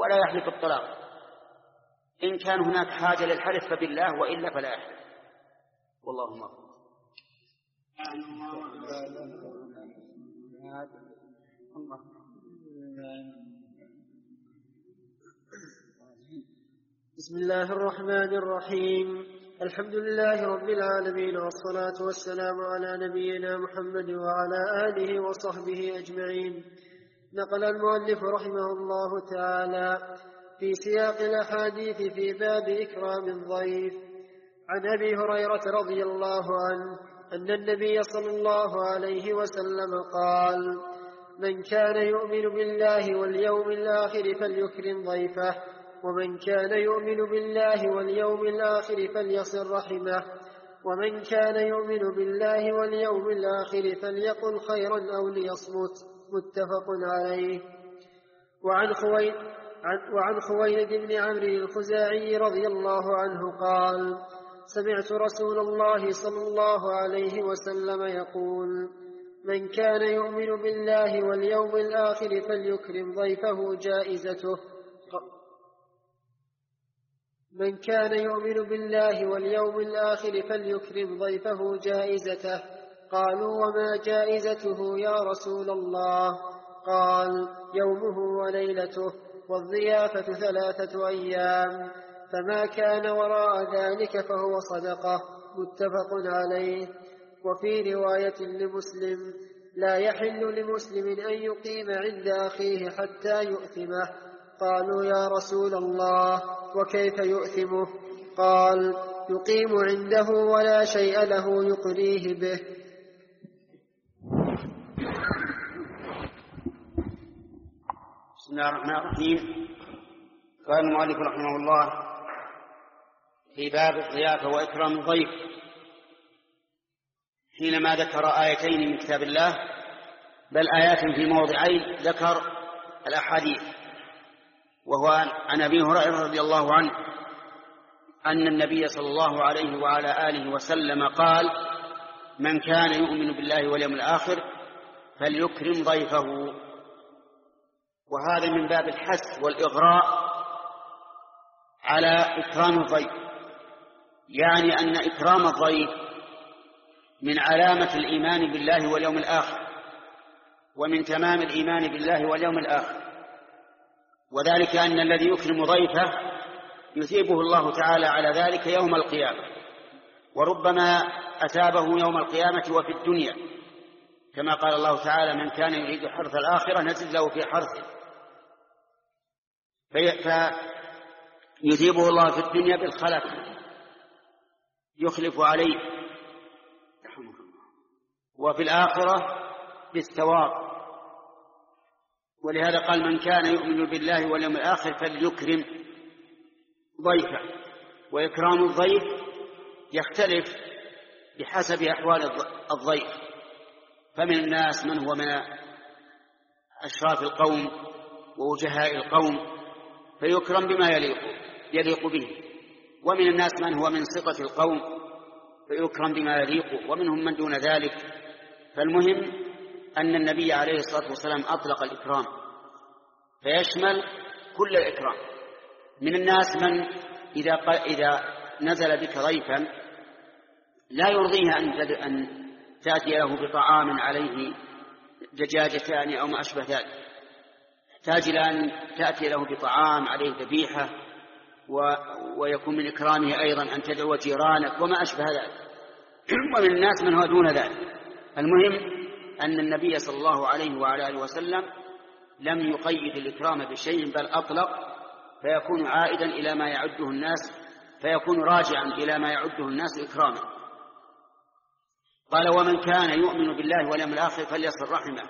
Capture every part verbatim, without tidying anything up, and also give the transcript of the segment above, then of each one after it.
ولا يحلف الطلاق. إن كان هناك حاجة للحلف فبالله، وإلا فلا يحلف. والله أكبر. بسم الله الرحمن الرحيم. الحمد لله رب العالمين، والصلاة والسلام على نبينا محمد وعلى آله وصحبه أجمعين. نقل المؤلف رحمه الله تعالى في سياق الأحاديث في باب إكرام الضيف عن أبي هريرة رضي الله عنه أن النبي صلى الله عليه وسلم قال: من كان يؤمن بالله واليوم الآخر فليكرم ضيفه، ومن كان يؤمن بالله واليوم الآخر فليصل رحمه، ومن كان يؤمن بالله واليوم الآخر فليقل خيرا أو ليصمت. متفق عليه. وعن خويلد وعن خويلد بن عمرو الخزاعي رضي الله عنه قال: سمعت رسول الله صلى الله عليه وسلم يقول: من كان يؤمن بالله واليوم الآخر فليكرم ضيفه جائزته. من كان يؤمن بالله واليوم الآخر فليكرم ضيفه جائزته. قالوا: وما جائزته يا رسول الله؟ قال: يومه وليلته، والضيافة ثلاثة أيام، فما كان وراء ذلك فهو صدقة. متفق عليه. وفي رواية لمسلم: لا يحل لمسلم أن يقيم عند أخيه حتى يؤثمه. قالوا: يا رسول الله، وكيف يؤثمه؟ قال: يقيم عنده ولا شيء له يقريه به. بسم الله الرحمن الرحيم. قال المؤلف رحمه الله في باب الضيافة وإكرام الضيف، حينما ذكر آيتين من كتاب الله، بل آيات في موضعين ذكر الأحاديث. وهو عن أبي هريرة رضي الله عنه أن النبي صلى الله عليه وعلى آله وسلم قال: من كان يؤمن بالله واليوم الآخر فليكرم ضيفه. وهذا من باب الحث والإغراء على إكرام الضيف، يعني أن إكرام الضيف من علامة الإيمان بالله واليوم الآخر، ومن تمام الإيمان بالله واليوم الآخر، وذلك أن الذي يكرم ضيفه يثيبه الله تعالى على ذلك يوم القيامة، وربما أثابه يوم القيامة وفي الدنيا، كما قال الله تعالى: من كان يريد حرث الآخرة نزد له في حرثه. فيثيبه الله في الدنيا بالخلف، يخلف عليه، وفي الآخرة بالثواب. ولهذا قال: من كان يؤمن بالله واليوم الآخر فليكرم ضيفه. وإكرام الضيف يختلف بحسب أحوال الضيف، فمن الناس من هو من أشراف القوم ووجهاء القوم فيكرم بما يليق, يليق به، ومن الناس من هو من سقة القوم فيكرم بما يليق، ومنهم من دون ذلك. فالمهم أن النبي عليه الصلاة والسلام أطلق الإكرام فيشمل كل الإكرام. من الناس من إذا, إذا نزل بك ضيفا لا يرضيه أن تأتي له بطعام عليه دجاجتان أو ما أشبه ذلك، يحتاج إلى أن تأتي له بطعام عليه ذبيحة، و... ويكون من إكرامه أيضا أن تدعو جيرانك وما أشبه ذلك. ومن الناس من هو دون ذلك. المهم أن النبي صلى الله عليه وعلى آله وسلم لم يقيد الإكرام بشيء، بل أطلق، فيكون عائدا إلى ما يعده الناس، فيكون راجعا إلى ما يعده الناس إكراما. قال: ومن كان يؤمن بالله واليوم الآخر فليصل رحمه.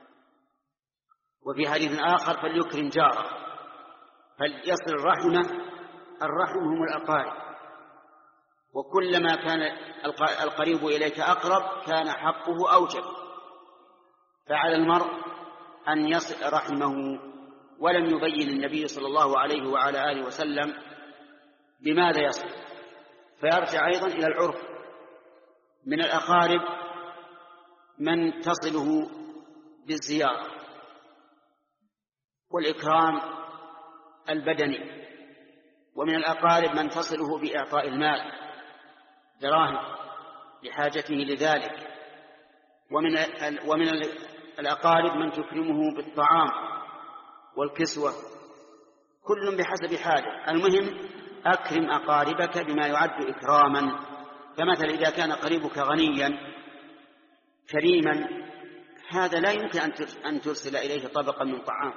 وفي حديث آخر: فليكرم جاره. فليصل الرحمة، الرحم هم الأقارب، وكلما كان القريب إليك أقرب كان حقه أوجب. فعلى المرء أن يصل رحمه، ولم يبين النبي صلى الله عليه وعلى آله وسلم بماذا يصل، فيرجع أيضا إلى العرف. من الأقارب من تصله بالزيارة، والإكرام البدني، ومن الأقارب من تصله بإعطاء المال دراهم لحاجته لذلك، ومن ومن الأقارب من تكرمه بالطعام والكسوة، كل بحسب حاله. المهم أكرم أقاربك بما يعد إكراما. فمثلا إذا كان قريبك غنيا كريما، هذا لا يمكن أن ترسل إليه طبقا من طعام،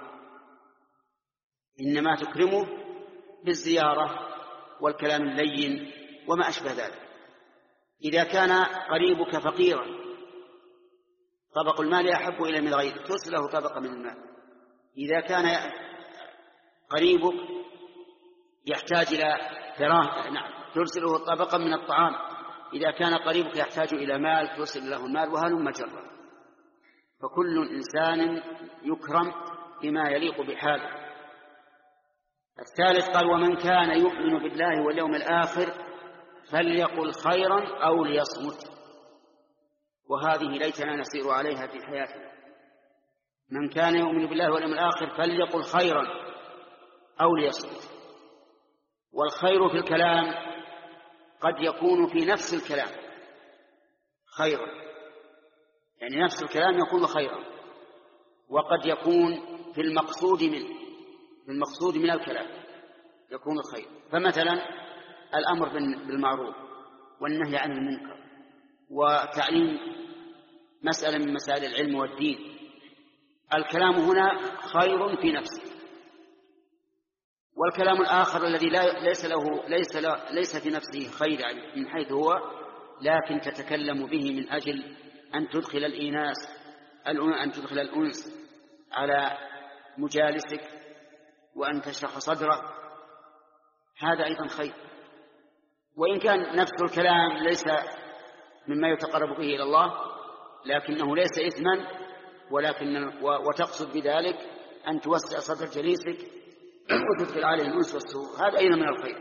إنما تكرمه بالزيارة والكلام اللين وما أشبه ذلك. إذا كان قريبك فقيرا طبق المال أحب إلى من غيره، ترسل له طبقا من المال. إذا كان قريبك يحتاج إلى دراهم، نعم ترسله طبقا من الطعام. إذا كان قريبك يحتاج إلى مال ترسل له المال، وهلم جرا. فكل إنسان يكرم بما يليق بحاله. الثالث قال: ومن كان يؤمن بالله واليوم الآخر فليقل خيرا أو ليصمت. وهذه ليتنا نسير عليها في حياتنا. من كان يؤمن بالله واليوم الآخر فليقل خيرا أو ليصمت. والخير في الكلام قد يكون في نفس الكلام خيرا، يعني نفس الكلام يكون خيرا، وقد يكون في المقصود منه في المقصود من الكلام يكون الخير. فمثلا الأمر بالمعروف والنهي عن المنكر وتعليم مسألة من مسائل العلم والدين، الكلام هنا خير في نفسه. والكلام الآخر الذي لا ليس له ليس له ليس في نفسه خير من حيث هو، لكن تتكلم به من أجل أن تدخل الإيناس أن تدخل الأنس على مجالسك وأن تشرح صدره، هذا أيضا خير. وإن كان نفس الكلام ليس مما يتقرب به إلى الله، لكنه ليس إثما، ولكن وتقصد بذلك أن توسع صدر جليسك وتدخل عليه الأنس والسرور، هذا أيضا من الخير.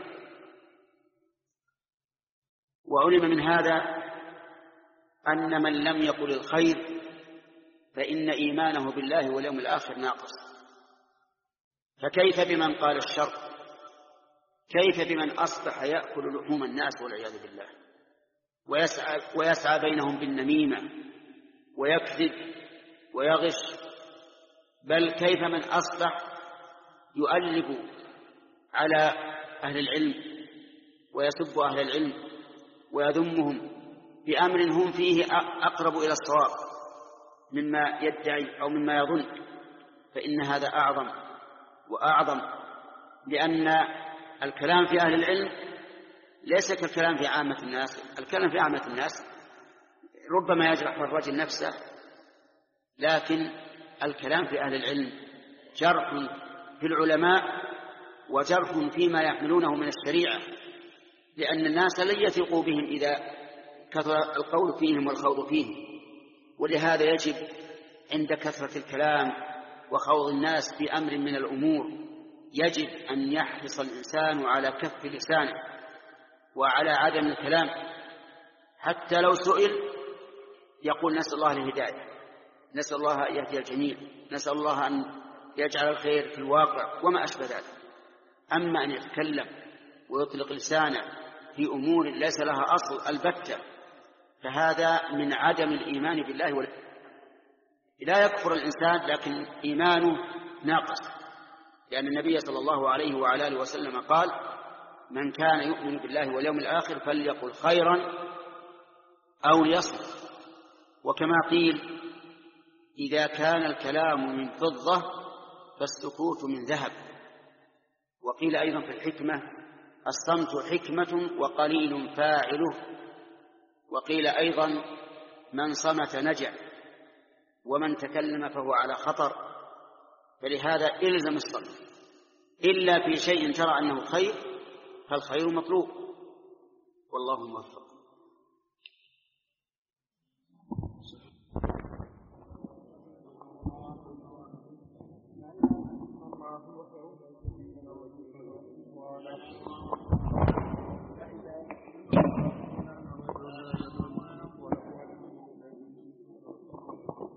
وعلم من هذا أن من لم يقل الخير فإن إيمانه بالله واليوم الآخر ناقص. فكيف بمن قال الشر؟ كيف بمن أصبح يأكل لحوم الناس والعياذ بالله، ويسعى, ويسعى بينهم بالنميمة ويكذب ويغش؟ بل كيف من أصبح يؤلب على أهل العلم ويسب أهل العلم ويذمهم بأمر هم فيه أقرب إلى الصواب مما يدعي أو مما يظن، فإن هذا أعظم وأعظم. لأن الكلام في أهل العلم ليس كالكلام في عامة الناس. الكلام في عامة الناس ربما يجرح الرجل نفسه، لكن الكلام في أهل العلم جرح في العلماء وجرح فيما يحملونه من الشريعة، لأن الناس لن يثقوا بهم إذا كثر القول فيهم والخوض فيهم. ولهذا يجب عند كثرة الكلام وخوض الناس في أمر من الأمور يجب أن يحرص الإنسان على كف لسانه وعلى عدم الكلام، حتى لو سئل يقول نسأل الله الهداية، نسأل الله أن يهدي الجميع، نسأل الله أن يجعل الخير في الواقع وما أشبه ذلك. أما أن يتكلم ويطلق لسانه في أمور ليس لها أصل البتة، فهذا من عدم الإيمان بالله ولا لا يكفر الإنسان لكن إيمانه ناقص، لأن النبي صلى الله عليه وعلى آله وسلم قال: من كان يؤمن بالله واليوم الآخر فليقل خيرا أو ليصمت. وكما قيل: إذا كان الكلام من فضة فالسكوت من ذهب. وقيل أيضا في الحكمة: الصمت حكمة وقليل فاعله. وقيل أيضا: من صمت نجا ومن تكلم فهو على خطر. فلهذا إلزم الصمت، إلا في شيء ترى أنه خير فالخير مطلوب، والله موفق.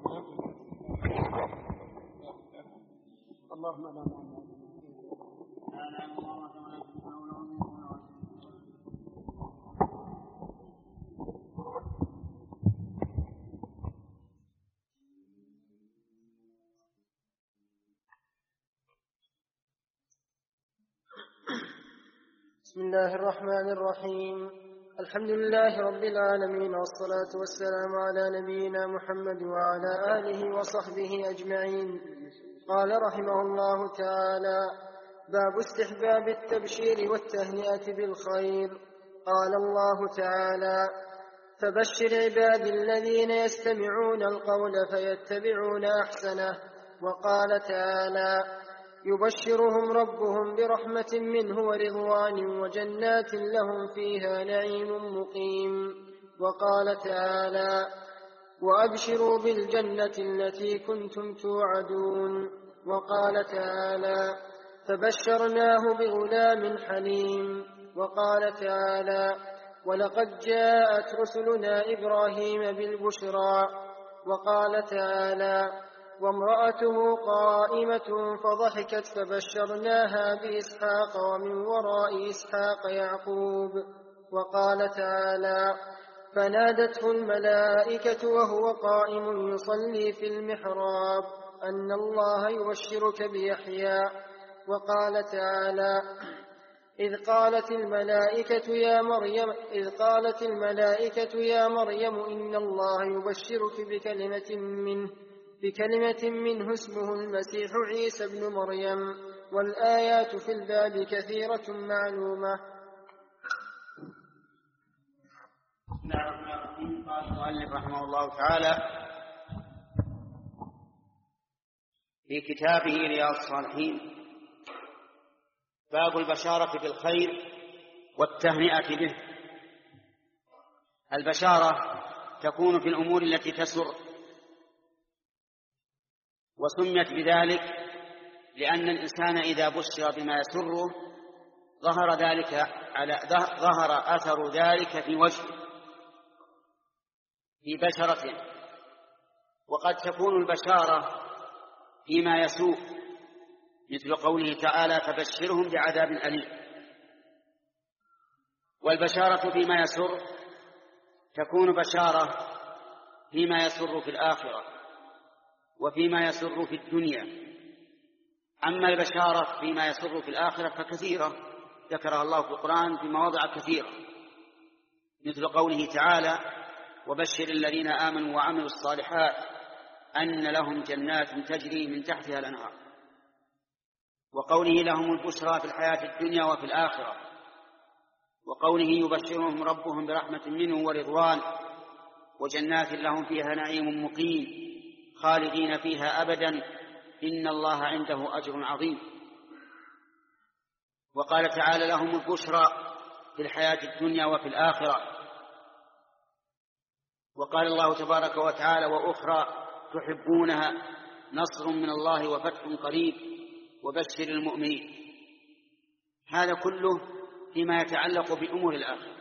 اللهم لا بسم الله الرحمن الرحيم. الحمد لله رب العالمين، والصلاة والسلام على نبينا محمد وعلى آله وصحبه أجمعين. قال رحمه الله تعالى: باب استحباب التبشير والتهنئة بالخير. قال الله تعالى: فبشر عبادي الذين يستمعون القول فيتبعون أحسنه. وقال تعالى: يبشرهم ربهم برحمة منه ورضوان وجنات لهم فيها نعيم مقيم. وقال تعالى: وأبشروا بالجنة التي كنتم توعدون. وقال تعالى: فبشرناه بغلام حليم. وقال تعالى: ولقد جاءت رسلنا إبراهيم بالبشرى. وقال تعالى: وامرأته قائمة فضحكت فبشرناها بإسحاق ومن وراء إسحاق يعقوب. وقال تعالى: فنادته الملائكة وهو قائم يصلي في المحراب أن الله يبشرك بيحيى. وقال تعالى: إذ قالت الملائكة يا مريم إذ قالت الملائكة يا مريم إن الله يبشرك بكلمة منه بكلمة منه اسمه المسيح عيسى ابن مريم. والآيات في الباب كثيرة معلومة. بسم الله الرحمن الرحيم. قال المؤلف رحمه الله تعالى في كتابه رياض الصالحين: باب البشارة بالخير والتهنئة به. البشارة تكون في الأمور التي تسر، وسميت بذلك لأن الإنسان إذا بشر بما يسره ظهر ذلك على ظهر أثر ذلك في وجهه في بشرته. وقد تكون البشارة فيما يسوء، مثل قوله تعالى: فبشرهم بعذاب أليم. والبشارة فيما يسر تكون بشارة فيما يسر في الآخرة وفيما يسر في الدنيا. أما البشارة فيما يسر في الآخرة فكثيرة ذكرها الله في القرآن في مواضع كثيرة، مثل قوله تعالى: وبشر الذين آمنوا وعملوا الصالحات أن لهم جنات تجري من تحتها الأنهار. وقوله: لهم البشرى في الحياة الدنيا وفي الآخرة. وقوله: يبشرهم ربهم برحمة منه ورضوان وجنات لهم فيها نعيم مقيم خالدين فيها أبدا إن الله عنده أجر عظيم. وقال تعالى: لهم البشرى في الحياة الدنيا وفي الآخرة. وقال الله تبارك وتعالى: وأخرى تحبونها نصر من الله وفتح قريب وبشر المؤمنين. هذا كله فيما يتعلق بأمور الآخرة.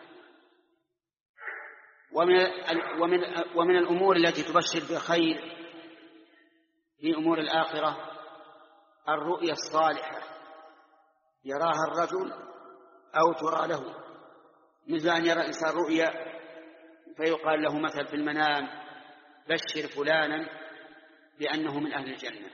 ومن, ومن, ومن الأمور التي تبشر بخير في أمور الآخرة الرؤيا الصالحة يراها الرجل أو ترى له، مثل أن يرى الإنسان رؤيا فيقال له مثل في المنام: بشر فلانا بأنه من أهل الجنة،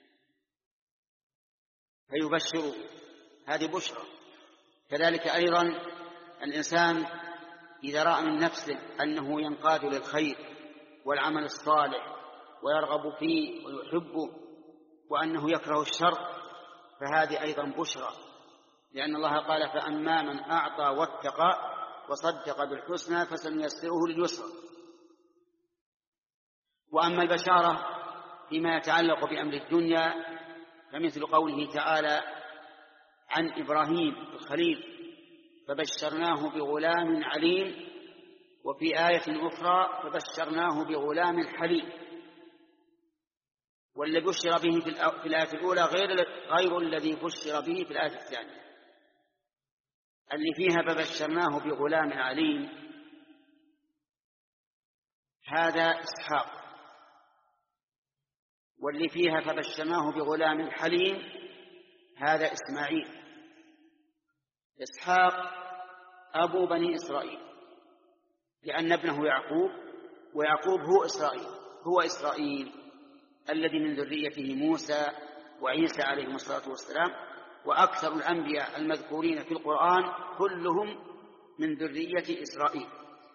فيبشر، هذه بشرى. كذلك أيضا الإنسان إذا رأى من نفسه أنه ينقاد للخير والعمل الصالح ويرغب فيه ويحبه وأنه يكره الشر فهذه أيضا بشرى، لأن الله قال: فأما من أعطى واتقى وصدق بالحسنى فسنيسره لليسرى. وأما البشارة فيما يتعلق بأمر الدنيا فمثل قوله تعالى عن إبراهيم الخليل: فبشرناه بغلام عليم. وفي آية أخرى: فبشرناه بغلام حليم. والذي بشر به في الآية الأولى غير غير الذي بشر به في الآية الثانية. اللي فيها فبشرناه بغلام عليم هذا إسحاق، واللي فيها فبشرناه بغلام حليم هذا إسماعيل. إسحاق أبو بني إسرائيل، لأن ابنه يعقوب، ويعقوب هو إسرائيل، هو إسرائيل الذي من ذريته موسى وعيسى عليهم الصلاة والسلام، وأكثر الأنبياء المذكورين في القرآن كلهم من ذرية إسرائيل.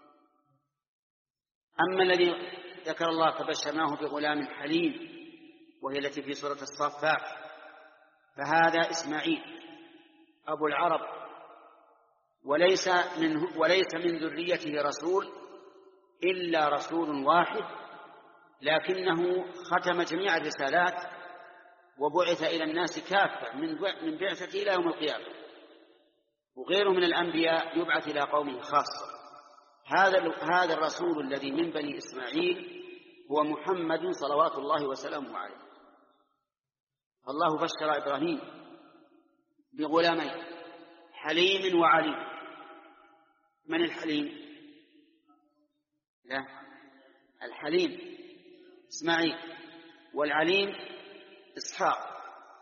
أما الذي ذكر الله فبشرناه بغلام حليم وهي التي في سورة الصافات، فهذا إسماعيل أبو العرب، وليس من, وليس من ذريته رسول إلا رسول واحد، لكنه ختم جميع الرسالات وبعث إلى الناس كافة من بعثته إلى يوم القيامة، وغيره من الأنبياء يبعث إلى قومه خاصة. هذا هذا الرسول الذي من بني إسماعيل هو محمد صلوات الله وسلامه عليه. الله بشر إبراهيم بغلامين حليم وعليم. من الحليم؟ لا، الحليم إسماعيل، والعليم إسحاق.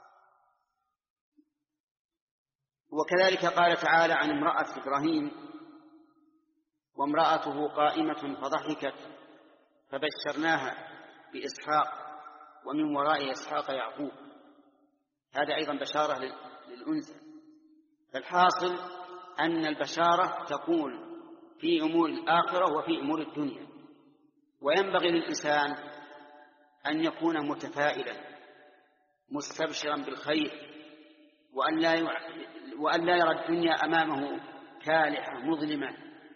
وكذلك قال تعالى عن امرأة إبراهيم: وامرأته قائمة فضحكت فبشرناها بإسحاق ومن وراء إسحاق يعقوب. هذا أيضا بشارة للأنثى. فالحاصل أن البشارة تكون في أمور الآخرة وفي أمور الدنيا، وينبغي للإنسان أن يكون متفائلا مستبشرا بالخير، وأن لا وأن لا يرى الدنيا أمامه كالحة مظلمة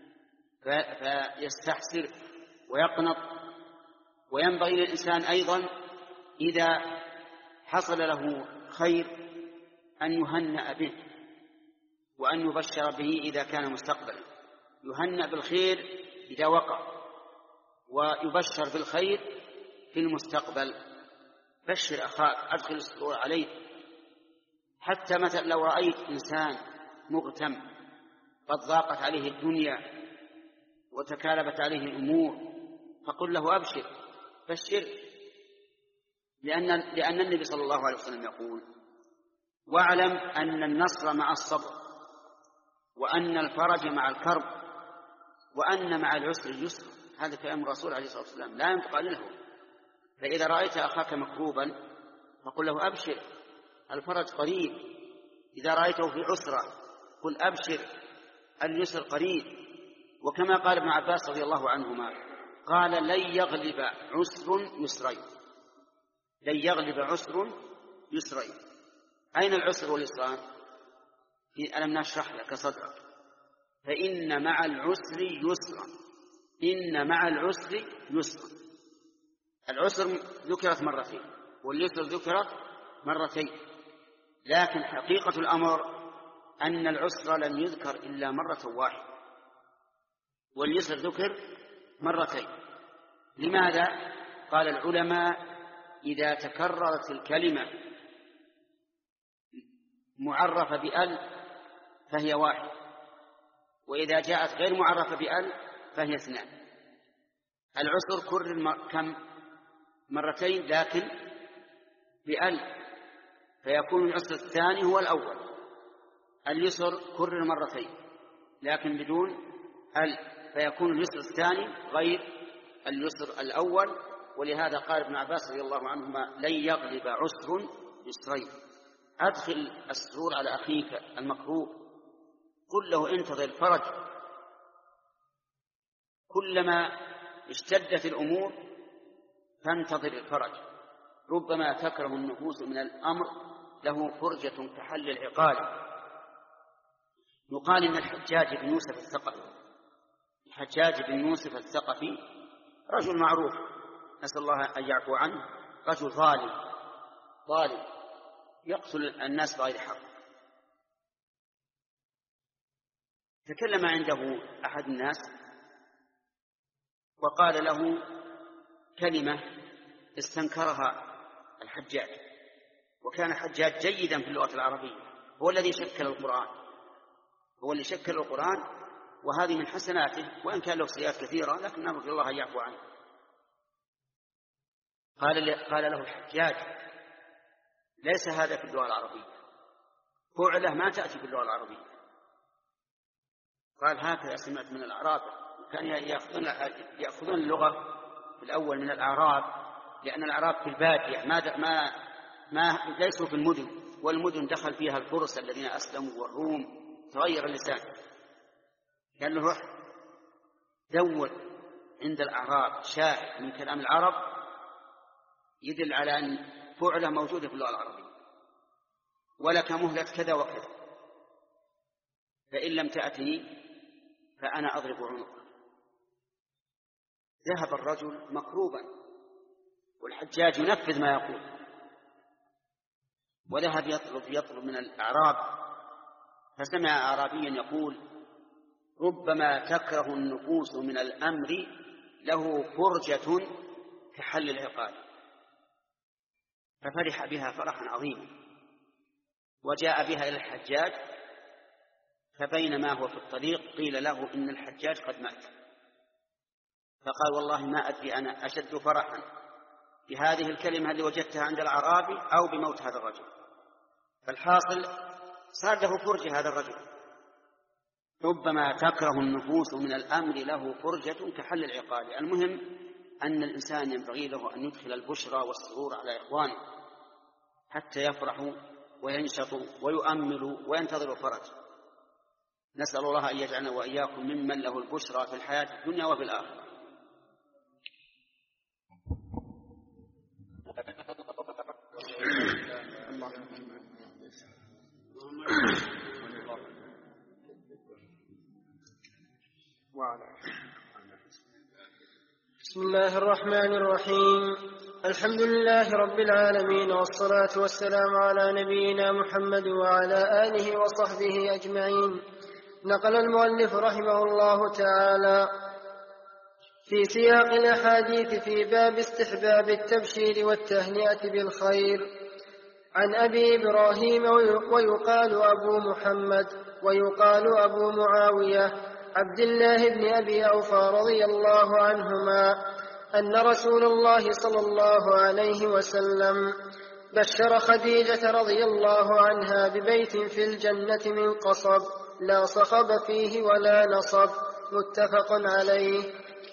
فيستحسر ويقنط. وينبغي للإنسان أيضا إذا حصل له خير أن يهنأ به وأن يبشر به إذا كان مستقبلا. يهنأ بالخير إذا وقع، ويبشر بالخير في المستقبل. بشر أخاك، أدخل السرور عليه. حتى مثلا لو رأيت إنسان مغتم قد ضاقت عليه الدنيا وتكالبت عليه الأمور فقل له أبشر، بشر، لأن, لأن النبي صلى الله عليه وسلم يقول: واعلم أن النصر مع الصبر، وأن الفرج مع الكرب، وأن مع العسر اليسر. هذا كلام الرسول عليه الصلاة والسلام لا ينطق عن الهوى. فإذا رأيت أخاك مكروبا فقل له أبشر، الفرج قريب. إذا رأيته في عسرة قل أبشر، اليسر قريب. وكما قال ابن عباس رضي الله عنهما قال: لن يغلب عسر يسرين، لن يغلب عسر يسرين. أين العسر واليسران؟ في ألم نشرح لك صدرك، فإن مع العسر يسرا، إن مع العسر يسرا. العسر ذكرت مرتين واليسر ذكرت مرتين، لكن حقيقة الأمر أن العسر لم يذكر إلا مرة واحدة واليسر ذكر مرتين. لماذا؟ قال العلماء: إذا تكررت الكلمة معرفة بأل فهي واحد، وإذا جاءت غير معرفة بأل فهي اثنان. العسر كرر كم مرتين لكن بأل، فيكون العسر الثاني هو الأول. اليسر كرر مرتين لكن بدون أل، فيكون اليسر الثاني غير اليسر الأول. ولهذا قال ابن عباس رضي الله عنهما: لن يغلب عسر يسرين. أدخل السرور على أخيك المكروه، قل له انتظر الفرج. كلما اشتدت الأمور فانتظر الفرج. ربما تكره النفوس من الأمر له فرجة كحل العقال. يقال إن الحجاج بن يوسف الثقفي الحجاج بن يوسف الثقفي رجل معروف، نسأل الله أن يعفو عنه، رجل ظالم ظالم يقتل الناس بغير حق. تكلم عنده أحد الناس وقال له كلمة استنكرها الحجاج، وكان حجاج جيدا في اللغة العربية، هو الذي شكل القرآن هو اللي شكل القرآن وهذه من حسناته، وإن كان له سيئات كثيرة لكن نرجو الله أن يعفو عنه. قال قال له الحجاج: ليس هذا في اللغة العربية، فعله ما تأتي في اللغة العربية. قال هكذا سمعت من الأعراب. كان يأخذون, يأخذون اللغة في الأول من الأعراب، لأن الأعراب في البادية ما, ما, ما ليسوا في المدن، والمدن دخل فيها الفرس الذين أسلموا والروم، تغير اللسان. قال له روح دور عند الأعراب شاهد من كلام العرب يدل على أن فعله موجودة في اللغة العربية، ولك مهلة كذا وكذا، فإن لم تأتني فأنا أضرب عنقك. ذهب الرجل مكروبا، والحجاج ينفذ ما يقول، وذهب يطلب يطلب من الأعراب، فسمع أعرابيا يقول ربما تكره النفوس من الأمر له فرجة كحل العقال، ففرح بها فرحا عظيما، وجاء بها إلى الحجاج، فبينما هو في الطريق قيل له إن الحجاج قد مات، فقال والله ما أدري أنا أشد فرحا بهذه الكلمة التي وجدتها عند الأعرابي أو بموت هذا الرجل. فالحاصل صار له فرجة هذا الرجل. ربما تكره النفوس من الأمر له فرجة كحل العقال. المهم أن الإنسان ينبغي له أن يدخل البشرى والسرور على إخوانه حتى يفرحوا وينشطوا ويؤملوا وينتظروا فرج. نسأل الله أن يجعلنا وإياكم ممن له البشرى في الحياة الدنيا وفي الآخرة. بسم الله الرحمن الرحيم. الحمد لله رب العالمين، والصلاة والسلام على نبينا محمد وعلى آله وصحبه أجمعين. نقل المؤلف رحمه الله تعالى في سياق الأحاديث في باب استحباب التبشير والتهنئة بالخير عن أبي إبراهيم ويقال أبو محمد ويقال أبو معاوية عبد الله بن أبي أوفى رضي الله عنهما أن رسول الله صلى الله عليه وسلم بشر خديجة رضي الله عنها ببيت في الجنة من قصب لا صخب فيه ولا نصب، متفق عليه.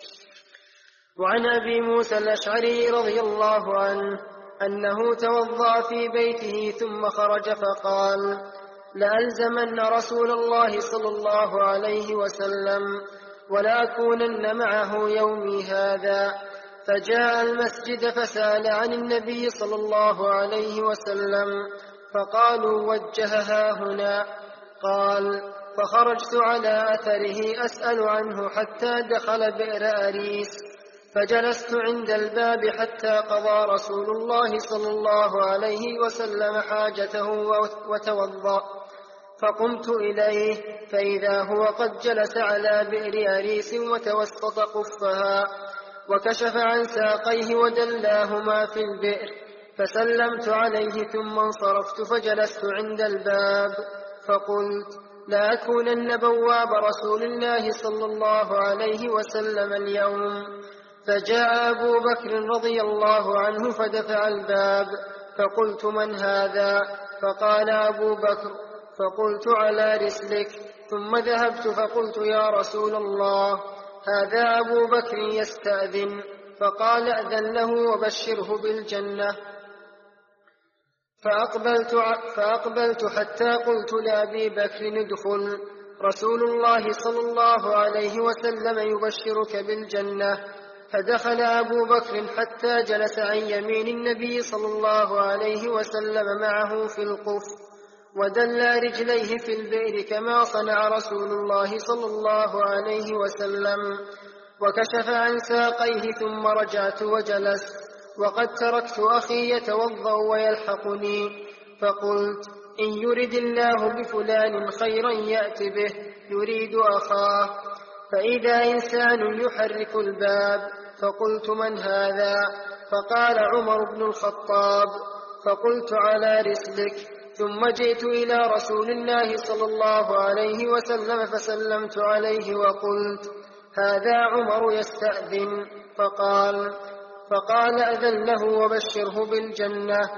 وعن أبي موسى الأشعري رضي الله عنه أنه توضأ في بيته ثم خرج فقال لألزمن رسول الله صلى الله عليه وسلم ولأكونن معه يومي هذا. فجاء المسجد فسأل عن النبي صلى الله عليه وسلم فقالوا وجهها هنا. قال فخرجت على أثره أسأل عنه حتى دخل بئر أريس، فجلست عند الباب حتى قضى رسول الله صلى الله عليه وسلم حاجته وتوضأ، فقمت إليه فإذا هو قد جلس على بئر أريس وتوسط قفها وكشف عن ساقيه ودلاهما في البئر، فسلمت عليه ثم انصرفت فجلست عند الباب فقلت لأكونن بواب رسول الله صلى الله عليه وسلم اليوم. فجاء أبو بكر رضي الله عنه فدفع الباب، فقلت من هذا؟ فقال أبو بكر، فقلت على رسلك. ثم ذهبت فقلت يا رسول الله هذا أبو بكر يستأذن. فقال أذن له وبشره بالجنة. فأقبلت, فأقبلت حتى قلت لأبي بكر ادخل، رسول الله صلى الله عليه وسلم يبشرك بالجنة. فدخل أبو بكر حتى جلس عن يمين النبي صلى الله عليه وسلم معه في القف، ودلى رجليه في البئر كما صنع رسول الله صلى الله عليه وسلم، وكشف عن ساقيه ثم رجعت وجلست، وقد تركت أخي يتوضأ ويلحقني، فقلت إن يرد الله بفلان خيرا يأت به، يريد أخاه. فإذا إنسان يحرك الباب، فقلت من هذا؟ فقال عمر بن الخطاب. فقلت على رسلك. ثم جئت إلى رسول الله صلى الله عليه وسلم فسلمت عليه وقلت هذا عمر يستأذن. فقال فقال أذن له وبشره بالجنة.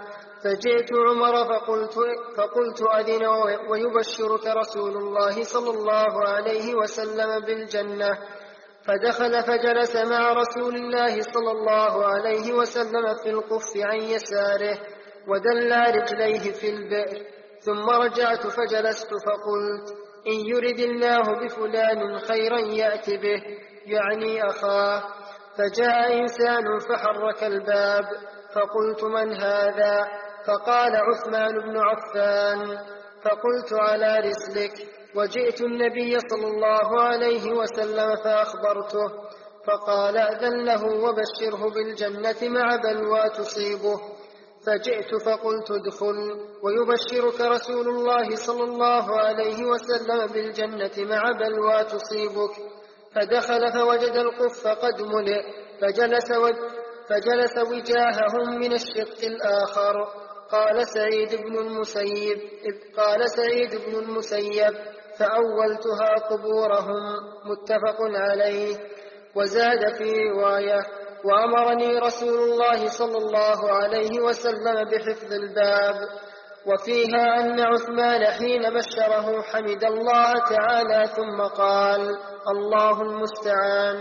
فجئت عمر فقلت, فقلت أذن ويبشرك رسول الله صلى الله عليه وسلم بالجنة. فدخل فجلس مع رسول الله صلى الله عليه وسلم في القف عن يساره ودلى رجليه في البئر. ثم رجعت فجلست فقلت إن يرد الله بفلان خيرا يأت به، يعني أخاه. فجاء إنسان فحرك الباب، فقلت من هذا؟ فقال عثمان بن عفان. فقلت على رسلك، وجئت النبي صلى الله عليه وسلم فأخبرته، فقال أذن له وبشره بالجنة مع بلوى تصيبه. فجئت فقلت ادخل ويبشرك رسول الله صلى الله عليه وسلم بالجنة مع بلوى تصيبك. فدخل فوجد القف قد ملئ، فجلس, فجلس وجاههم من الشق الآخر. قال سعيد بن المسيب قال سعيد بن المسيب فأولتها قبورهم، متفق عليه. وزاد في رواية وأمرني رسول الله صلى الله عليه وسلم بحفظ الباب. وفيها أن عثمان حين بشره حمد الله تعالى ثم قال الله المستعان.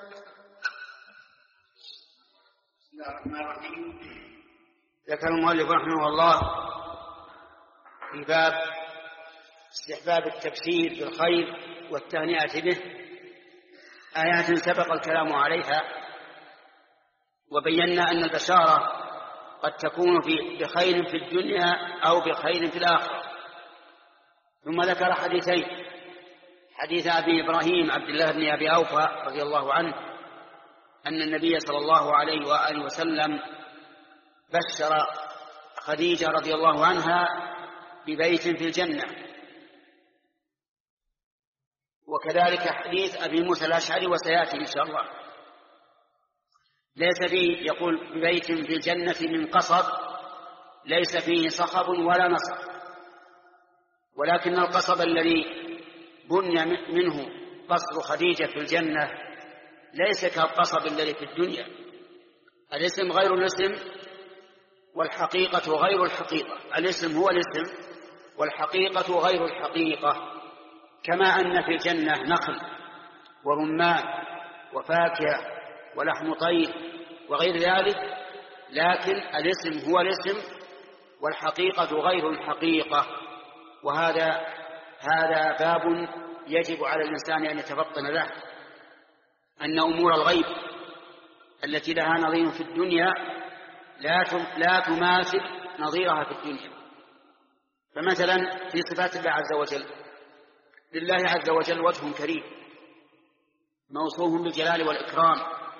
بسم الله الرحمن الرحيم. ذكر المؤلف رحمه الله في باب استحباب التبشير بالخير والتهنئة به آيات سبق الكلام عليها، وبينا أن البشارة قد تكون في بخير في الدنيا أو بخير في الآخرة. ثم ذكر حديثين: حديث أبي إبراهيم عبد الله بن أبي أوفى رضي الله عنه أن النبي صلى الله عليه وآله وسلم بشر خديجة رضي الله عنها ببيت في الجنة. وكذلك حديث أبي موسى الأشعري وسيأتي إن شاء الله، ليس فيه يقول ببيت في الجنة من قصب، ليس فيه صخب ولا نصب، ولكن القصب الذي بني منه قصر خديجة في الجنة ليس كالقصب الذي في الدنيا. الاسم غير الاسم والحقيقة غير الحقيقة. الاسم هو الاسم والحقيقة غير الحقيقة، كما أن في الجنة نخل ورمان وفاكهة ولحم طير وغير ذلك، لكن الاسم هو الاسم والحقيقة غير الحقيقة. وهذا هذا باب يجب على الإنسان أن يتفطن له، أن أمور الغيب التي لها نظير في الدنيا لا لا تماثل نظيرها في الدنيا. فمثلا في صفات الله عز وجل، لله عز وجل وجه كريم موصوف بالجلال والإكرام،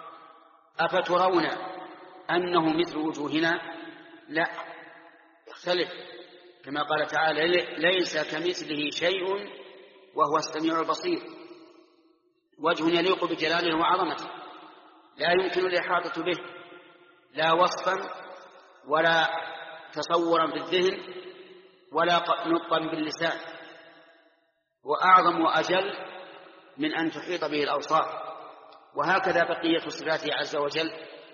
أفترون أنه مثل وجوهنا؟ لا، يختلف، كما قال تعالى ليس كمثله شيء وهو السميع البصير. وجه يليق بجلاله وعظمته لا يمكن الإحاطة به، لا وصفا ولا تصورا في الذهن ولا نطقا باللسان، وأعظم وأجل من أن تحيط به الأوصاف. وهكذا بقية صفاته عز وجل،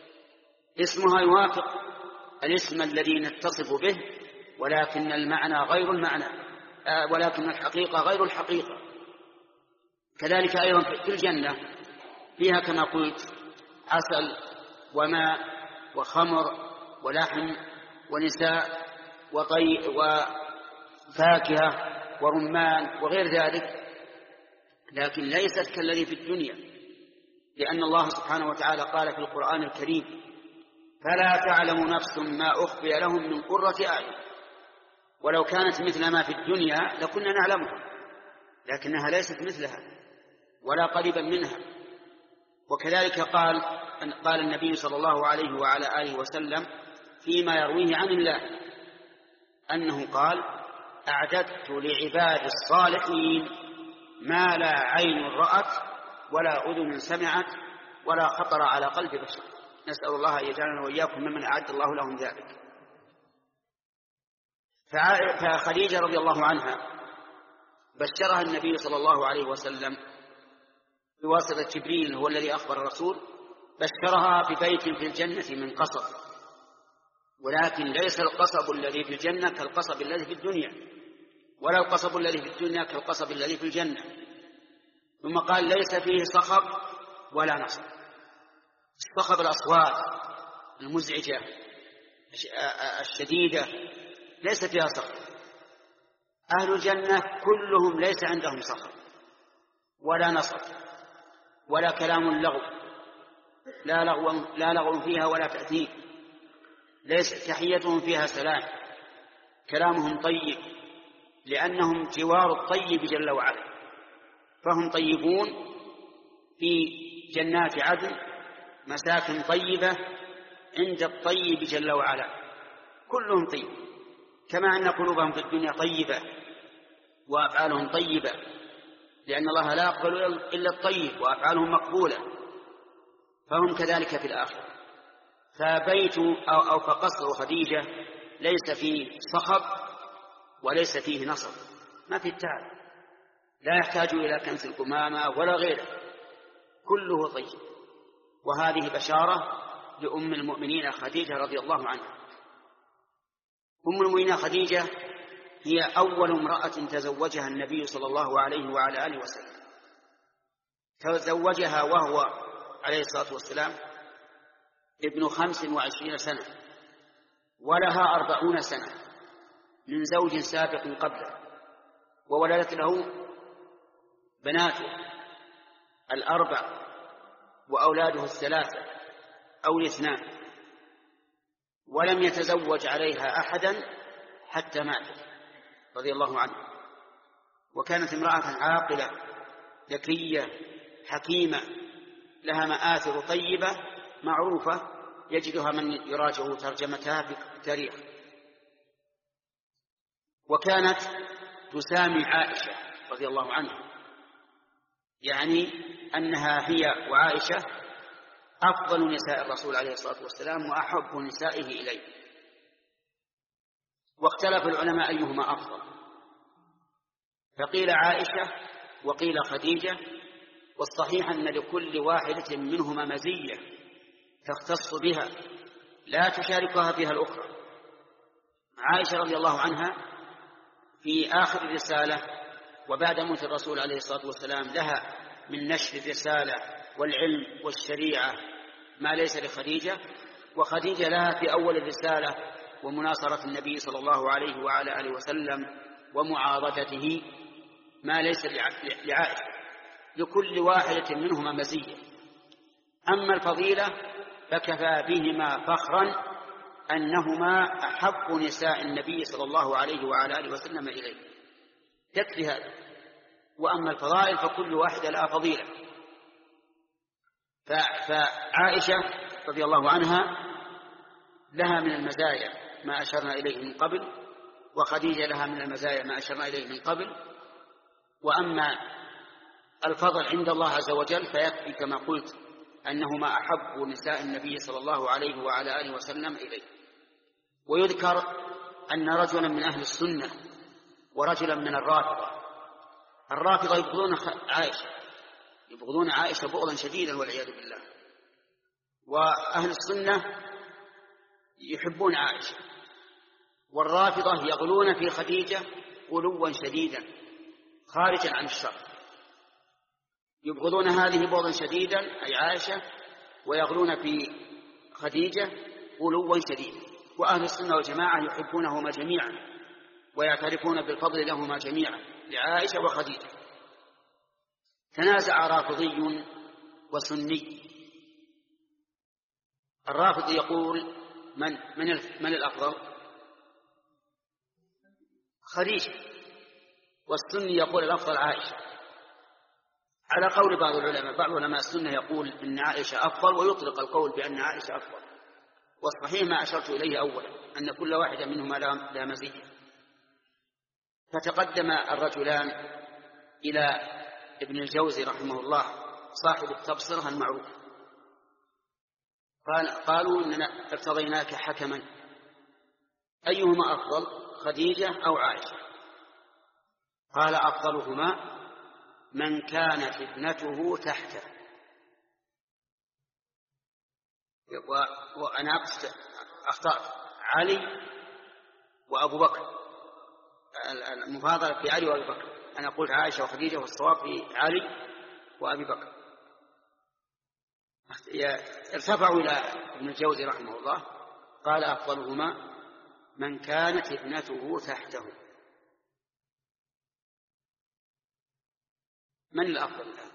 اسمها يوافق الاسم الذي نتصف به، ولكن المعنى غير المعنى، ولكن الحقيقة غير الحقيقة. كذلك أيضا في الجنة فيها كما قلت عسل وماء وخمر ولحم ونساء وطي وفاكهة ورمان وغير ذلك، لكن ليست كالذي في الدنيا، لأن الله سبحانه وتعالى قال في القرآن الكريم فلا تعلم نفس ما أخفي لهم من قرة أعين. ولو كانت مثل ما في الدنيا لكنا نعلمها، لكنها ليست مثلها ولا قريبا منها. وكذلك قال قال النبي صلى الله عليه وعلى آله وسلم فيما يرويه عن الله أنه قال أعددت لعباد الصالحين ما لا عين رأت ولا أذن سمعت ولا خطر على قلب بشر. نسأل الله أن يجعلنا وإياكم ممن أعد الله لهم ذلك. فخديجة رضي الله عنها بشرها النبي صلى الله عليه وسلم بواسطة جبريل هو الذي أخبر الرسول، بشرها ببيت في الجنة من قصب. ولكن ليس القصب الذي في الجنة كالقصب الذي في الدنيا، ولا القصب الذي في الدنيا كالقصب الذي في الجنة. ثم قال ليس فيه صخب ولا نصب. الصخب الأصوات المزعجة الشديدة ليس فيها صخب. أهل الجنة كلهم ليس عندهم صخب ولا نصب ولا كلام اللغو، لا لغو, لا لغو فيها ولا تأثير، ليس تحيتهم فيها سلام، كلامهم طيب، لأنهم جوار الطيب جل وعلا، فهم طيبون في جنات عدن، مساكن طيبة عند الطيب جل وعلا، كلهم طيب، كما أن قلوبهم في الدنيا طيبة وأفعالهم طيبة، لأن الله لا يقبل إلا الطيب وأفعالهم مقبولة، فهم كذلك في الآخرة. فبيت أو, أو فقصر خديجة ليس فيه صخب وليس فيه نصب، ما في التعب، لا يحتاج إلى كنس القمامة ولا غيره، كله طيب. وهذه بشارة لأم المؤمنين خديجة رضي الله عنها. أم المؤمنين خديجة هي أول امرأة تزوجها النبي صلى الله عليه وعلى آله وسلم، تزوجها وهو عليه الصلاة والسلام ابن خمس وعشرين سنة، ولها أربعون سنة من زوج سابق قبله، وولدت له بناته الأربع وأولاده الثلاثة أو الاثنان، ولم يتزوج عليها أحدا حتى ماتت رضي الله عنها. وكانت امرأة عاقلة ذكية حكيمة، لها مآثر طيبة معروفة يجدها من يراجع ترجمتها في التاريخ. وكانت تسامي عائشة رضي الله عنها، يعني أنها هي وعائشة أفضل نساء الرسول عليه الصلاة والسلام وأحب نسائه إليه. واختلف العلماء أيهما أفضل، فقيل عائشة وقيل خديجة، والصحيح أن لكل واحدة منهما مزية تختص بها لا تشاركها فيها الأخرى. عائشة رضي الله عنها في آخر الرسالة وبعد موت الرسول عليه الصلاة والسلام لها من نشر الرسالة والعلم والشريعة ما ليس لخديجة، وخديجة لها في أول الرسالة ومناصرة النبي صلى الله عليه وعلى آله وسلم ومعارضته ما ليس لعائشة. لكل واحدة منهما مزية. أما الفضيلة فكفى بهما فخرا أنهما أحب نساء النبي صلى الله عليه وعلى آله وسلم إليه، يكفي هذا. وأما الفضائل فكل واحدة لها فضيلة. فعائشة رضي الله عنها لها من المزايا ما أشرنا إليه من قبل، وخديجة لها من المزايا ما أشرنا إليه من قبل. وأما الفضل عند الله عز وجل فيكفي كما قلت أنهما أحب نساء النبي صلى الله عليه وعلى آله وسلم إليه. ويذكر أن رجلا من أهل السنة ورجلا من الرافضة، الرافضة يبغضون عائشة، يبغضون عائشة بغضا شديدا والعياذ بالله، وأهل السنة يحبون عائشة، والرافضة يغلون في خديجة غلوا شديدا خارجا عن الشرع، يبغضون هذه بغضا شديدا أي عائشة، ويغلون في خديجة غلوا شديدا. وأهل السنة والجماعة يحبونهما جميعا ويعترفون بالفضل لهما جميعا لعائشة وخديجة. تنازع رافضي وسني. الرافض يقول من من من الأفضل؟ خديجة. والسني يقول الأفضل عائشة، على قول بعض العلماء. بعض علماء السنة يقول إن عائشة أفضل ويطلق القول بأن عائشة أفضل، والصحيح ما أشرت إليه أولا أن كل واحدة منهما لا مزية. فتقدم الرجلان إلى ابن الجوزي رحمه الله صاحب التبصرة المعروف، قال قالوا إننا ارتضيناك حكما، أيهما أفضل خديجة أو عائشة؟ قال أفضلهما من كانت ابنته تحته. وأنا أخطأت، علي وأبو بكر، المفاضلة في علي وأبي بكر. أنا قلت عائشة وخديجة، والصواب في علي وأبي بكر. ارتفعوا إلى ابن الجوزي رحمه الله قال أفضلهما من كانت ابنته تحته. من الأفضل الآن؟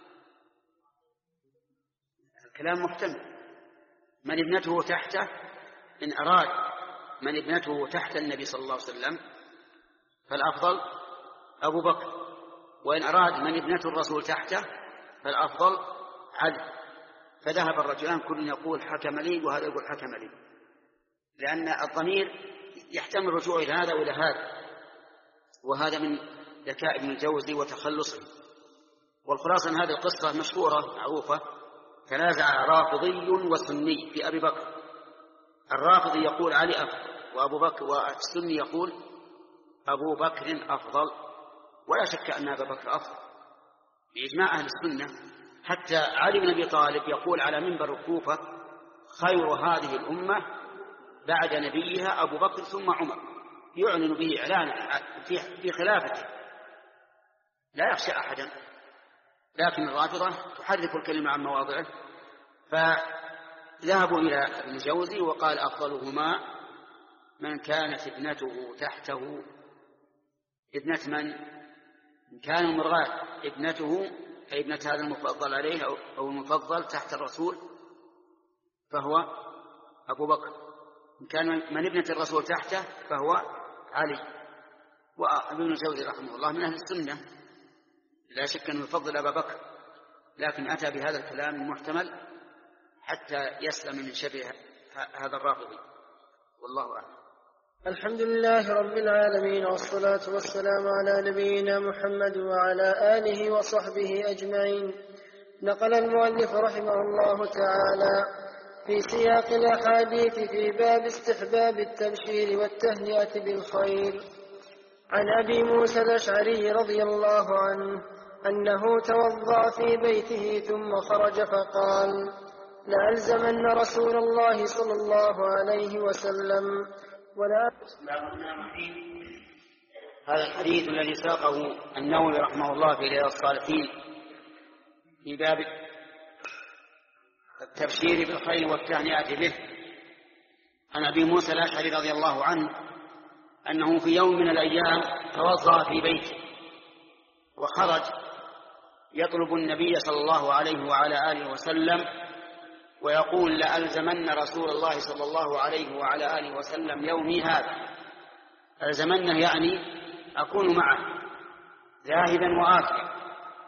الكلام محتمل. من ابنته تحته، إن أراد من ابنته تحت النبي صلى الله عليه وسلم فالأفضل أبو بكر، وإن أراد من ابنة الرسول تحته فالأفضل علي. فذهب الرجلان كل يقول حكم لي وهذا يقول حكم لي، لأن الضمير يحتمل الرجوع إلى هذا وإلى هذا، وهذا من ذكاء ابن الجوزي وتخلصه. والخلاصة أن هذه القصة مشهورة معروفة. تنازع رافضي وسني في أبي بكر. الرافضي يقول علي أفضل وأبو بكر، والسني يقول أبو بكر أفضل. ولا شك أن أبا بكر أفضل بإجماع أهل السنة. حتى علي بن أبي طالب يقول على منبر الكوفة خير هذه الأمة بعد نبيها أبو بكر ثم عمر، يعلن به إعلانا في خلافته لا يخشى أحدا. لكن الرافضة تحرف الكلمة عن مواضعه. فذهبوا إلى ابن الجوزي وقال أفضلهما من كانت ابنته تحته. ابنة من؟ إن كان المرغاة ابنته أي ابنة هذا المفضل عليه أو المفضل تحت الرسول فهو أبو بكر. إن كان من ابنة الرسول تحته فهو علي. وابن الجوزي رحمه الله من أهل السنة، لا شك أنه يفضل أبا بكر، لكن أتى بهذا الكلام المحتمل حتى يسلم من شر هذا الرافضي، والله أعلم. الحمد لله رب العالمين، والصلاة والسلام على نبينا محمد وعلى آله وصحبه أجمعين. نقل المؤلف رحمه الله تعالى في سياق الأحاديث في باب استحباب التبشير والتهنئة بالخير عن أبي موسى الأشعري رضي الله عنه أنه توضأ في بيته ثم خرج فقال: لألزمن رسول الله صلى الله عليه وسلم ولا. هذا الحديث الذي ساقه النووي رحمه الله في رياض الصالحين في باب التبشير بالخير والتهنئة به عن أبي موسى الأشعري رضي الله عنه أنه في يوم من الأيام توضأ في بيته وخرج يطلب النبي صلى الله عليه وعلى آله وسلم ويقول: لألزمن رسول الله صلى الله عليه وعلى آله وسلم يومي هذا. ألزمنه يعني أكون معه ذاهبا وآتيا.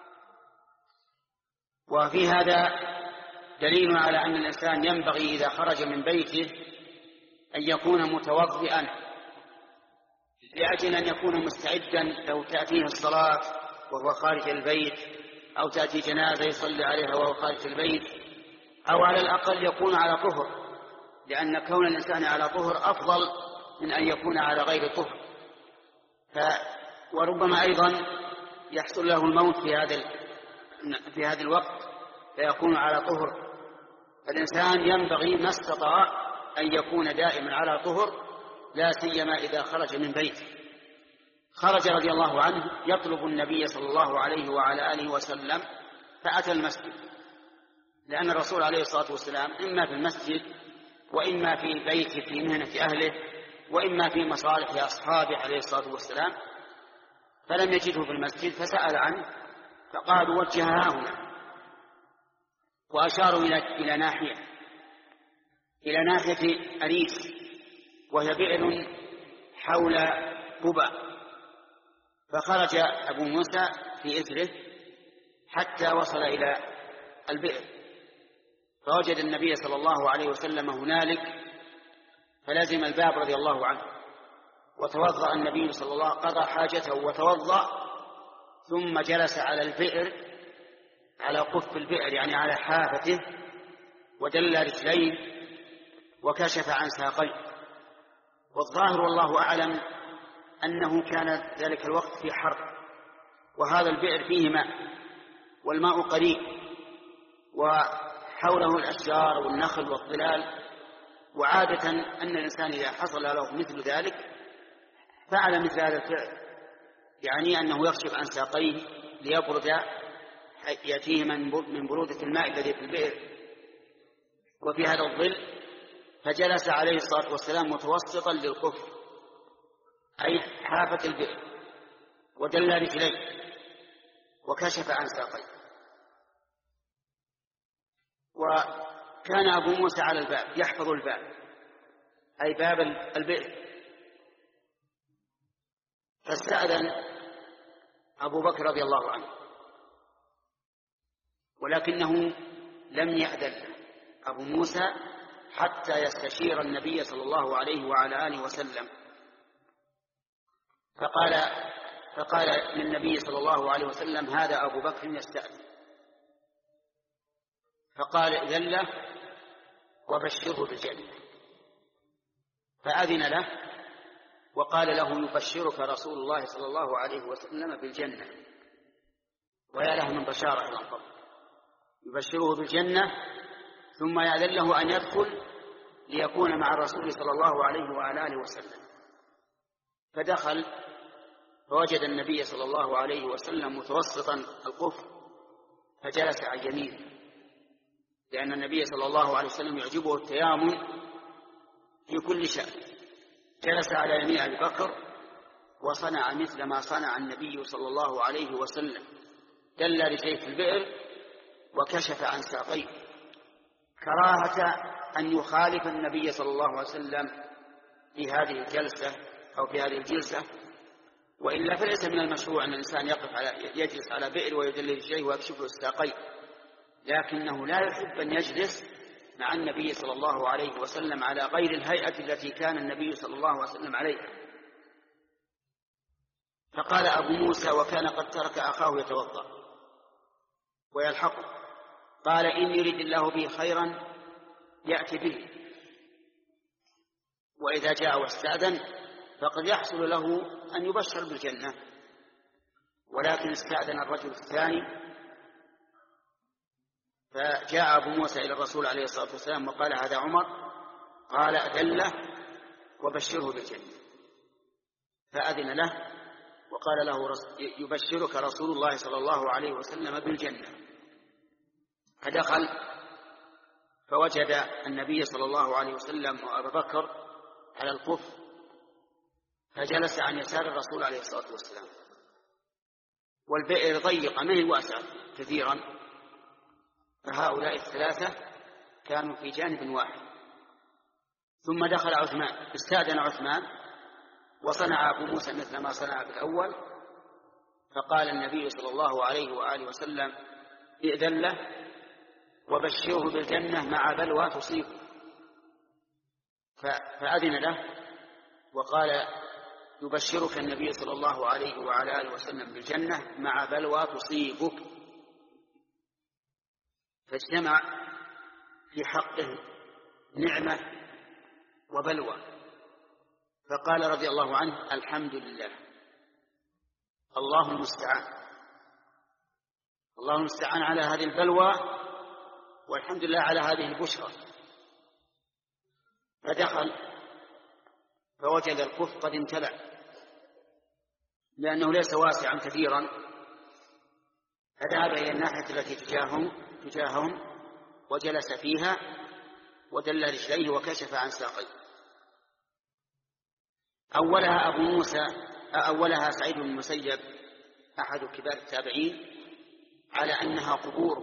وفي هذا دليل على أن الإنسان ينبغي إذا خرج من بيته أن يكون متوضئا لأجل أن يكون مستعدا لو تأتيه الصلاة وهو خارج البيت، أو تأتي جنازة يصلي عليها وهو خارج البيت، أو على الأقل يكون على طهر، لأن كون الإنسان على طهر أفضل من أن يكون على غير طهر. ف... وربما أيضا يحصل له الموت في هذا في هذا الوقت فيكون على طهر. فالإنسان ينبغي ما استطاع أن يكون دائما على طهر، لا سيما إذا خرج من بيته. خرج رضي الله عنه يطلب النبي صلى الله عليه وعلى آله وسلم فأتى المسجد، لأن الرسول عليه الصلاة والسلام إما في المسجد وإما في بيته في مهنة أهله وإما في مصالح أصحابه عليه الصلاة والسلام، فلم يجده في المسجد فسأل عنه فقالوا: وجهها هنا، وأشاروا إلى ناحية إلى ناحية أريس وهي بئر حول قباء. فخرج أبو موسى في إثره حتى وصل إلى البئر، فوجد النبي صلى الله عليه وسلم هنالك، فلزم الباب رضي الله عنه، وتوضأ النبي صلى الله عليه وسلم، قضى حاجته وتوضأ، ثم جلس على البئر، على قف البئر يعني على حافته، ودل رجليه وكشف عن ساقيه. والظاهر والله أعلم أنه كان ذلك الوقت في حر، وهذا البئر فيه ماء والماء قريب وحوله الأشجار والنخل والظلال، وعادة أن الإنسان إذا حصل له مثل ذلك فعل مثل هذا الفعل، يعني أنه يكشف عن ساقيه ليبرد يأتيه من برودة الماء الذي في البئر وفي هذا الظل، فجلس عليه الصلاة والسلام متوسطا للكف أي حافة البئر ودل رجليه وكشف عن ساقيه. وكان أبو موسى على الباب يحفظ الباب أي باب البئر، فاستأذن أبو بكر رضي الله عنه ولكنه لم يأذن أبو موسى حتى يستشير النبي صلى الله عليه وعلى آله وسلم، فقال فقال للنبي صلى الله عليه وسلم: هذا أبو بكر يستأذن. فقال: إذن له وبشره بالجنة. فأذن له وقال له: يبشرك رسول الله صلى الله عليه وسلم بالجنة. ويا له من بشارة الأنفض، يبشره بالجنة ثم يأذن له أن يدخل ليكون مع الرسول صلى الله عليه وعلى آله وسلم. فدخل فوجد النبي صلى الله عليه وسلم متوسطا القف فجلس عن يمينه، لأن النبي صلى الله عليه وسلم يعجبه التيامن في كل شأن. جلس على يمين أبي بكر وصنع مثل ما صنع النبي صلى الله عليه وسلم، دل رجليه في البئر وكشف عن ساقيه، كراهة أن يخالف النبي صلى الله عليه وسلم في هذه الجلسة أو في هذه الجلسة، وإلا فليس من المشروع أن الإنسان يقف على يجلس على بئر ويدل رجليه ويكشف الساقين، لكنه لا يحب أن يجلس مع النبي صلى الله عليه وسلم على غير الهيئة التي كان النبي صلى الله عليه وسلم عليها. فقال أبو موسى وكان قد ترك أخاه يتوضأ ويلحقه، قال: إن يريد الله به خيرا يأتي به، وإذا جاء واستأذن فقد يحصل له أن يبشر بالجنة. ولكن استأذن الرجل الثاني، فجاء أبو موسى إلى الرسول عليه الصلاة والسلام وقال: هذا عمر. قال: أذن له وبشره بالجنة. فأذن له وقال له: يبشرك رسول الله صلى الله عليه وسلم بالجنة. فدخل فوجد النبي صلى الله عليه وسلم وأبا بكر على القف، فجلس عن يسار الرسول عليه الصلاة والسلام، والبئر ضيقة ما هي واسعة كثيرا، فهؤلاء الثلاثة كانوا في جانب واحد. ثم دخل عثمان، استأذن عثمان وصنع أبو موسى مثل ما صنع بالأول، فقال النبي صلى الله عليه وآله وسلم: ائذن له وبشره بالجنة مع بلوى تصيبه. فأذن له وقال: يبشرك النبي صلى الله عليه وعلى آله وسلم بالجنة مع بلوى تصيبك. فاجتمع في حقه نعمة وبلوى، فقال رضي الله عنه: الحمد لله، الله المستعان، الله المستعان على هذه البلوى، والحمد لله على هذه البشرى. فدخل فوجد الكف قد امتلأ لأنه ليس واسعا كثيرا، فذهب إلى الناحية التي تجاههم تجاههم وجلس فيها ودل رجليه وكشف عن ساقيه. أولها أبو موسى أولها سعيد بن المسيب أحد كبار التابعين على أنها قبور،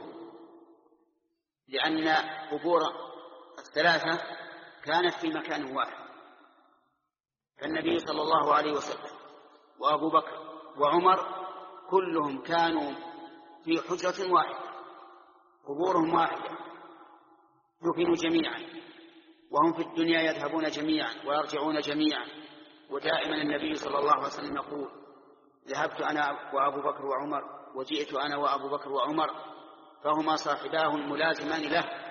لأن قبور الثلاثة كانت في مكان واحد، فالنبي صلى الله عليه وسلم وأبو بكر وعمر كلهم كانوا في حجرة واحدة، قبورهم واحدة، دفنوا جميعا، وهم في الدنيا يذهبون جميعا ويرجعون جميعا. ودائما النبي صلى الله عليه وسلم يقول: ذهبت أنا وأبو بكر وعمر وجئت أنا وأبو بكر وعمر، فهما صاحباه الملازمان له،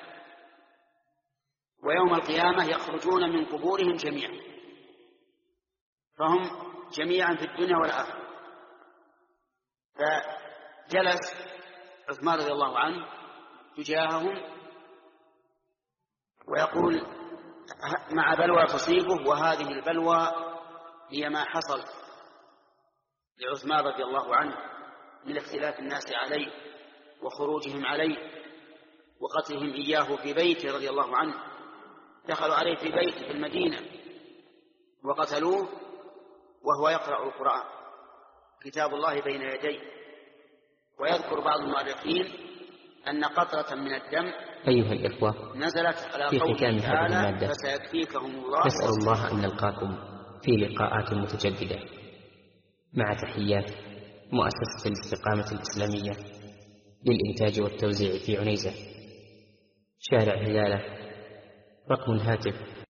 ويوم القيامة يخرجون من قبورهم جميعا، فهم جميعا في الدنيا والآخرة. فجلس عثمان رضي الله عنه تجاههم ويقول: مع بلوى تصيبه، وهذه البلوى هي ما حصل لعثمان رضي الله عنه من اختلاف الناس عليه وخروجهم عليه وقتلهم إياه في بيته رضي الله عنه. دخلوا عليه في بيته في المدينة وقتلوه وهو يقرأ القرآن كتاب الله بين يديه. ويذكر بعض المؤرخين أن قطرة من الدم أيها الإخوة، نزلت على في قوله ختام هذه تعالى المادة فسيكفيكهم الله. نسأل الله أن نلقاكم في لقاءات متجددة، مع تحيات مؤسسة الاستقامة الإسلامية للإنتاج والتوزيع في عنيزة، شارع هلالة، رقم الهاتف